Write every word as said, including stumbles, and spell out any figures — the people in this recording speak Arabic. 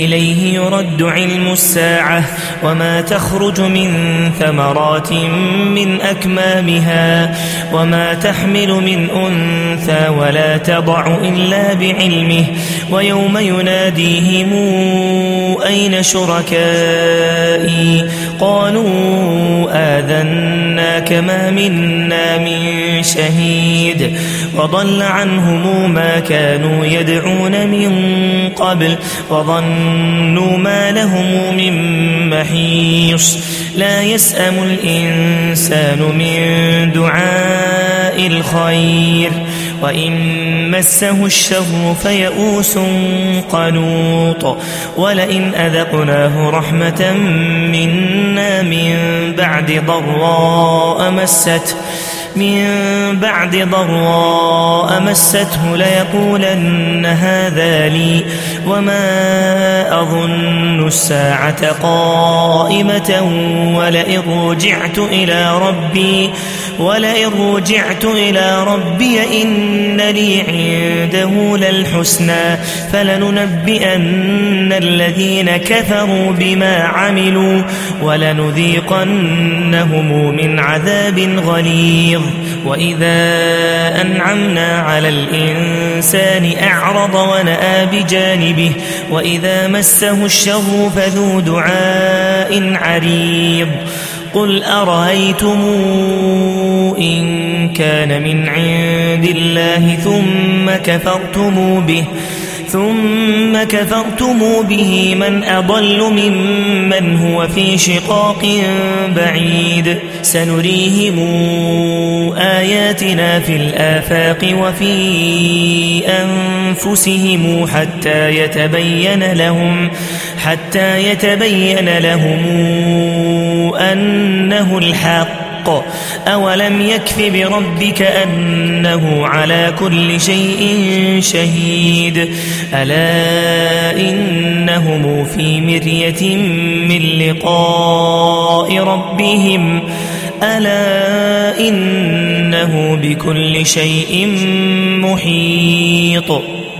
إليه يرد علم الساعة وما تخرج من ثمرات من أكمامها وما تحمل من أنثى ولا تضع إلا بعلمه ويوم يناديهم أين شركائي قالوا آذناك ما منا من شهيد وضل عنهم ما كانوا يدعون من قبل وظنوا ما لهم من محيص لا يسأم الإنسان من دعاء الخير وإن مسه الشر فيئوس قنوط ولئن أذقناه رحمة منا من بعد ضراء مسته من بعد ضراء مسته ليقولن هذا لي وما أظن الساعة قائمة ولئن رجعت إلى ربي ولئن رجعت إلى ربي إن لي عنده للحسنى فلننبئن الذين كفروا بما عملوا ولنذيقنهم من عذاب غليظ وإذا أنعمنا على الإنسان أعرض ونأى بجانبه وإذا مسه الشر فذو دعاء عريض قل أرأيتم إن كان من عند الله ثم كفرتم به ثم كفرتم به من أضل ممن هو في شقاق بعيد سنريهم آياتنا في الآفاق وفي أنفسهم حتى يتبين لهم حتى يتبين لهم أنه الحق أولم يكف بربك أنه على كل شيء شهيد ألا إنهم في مرية من لقاء ربهم ألا إنه بكل شيء محيط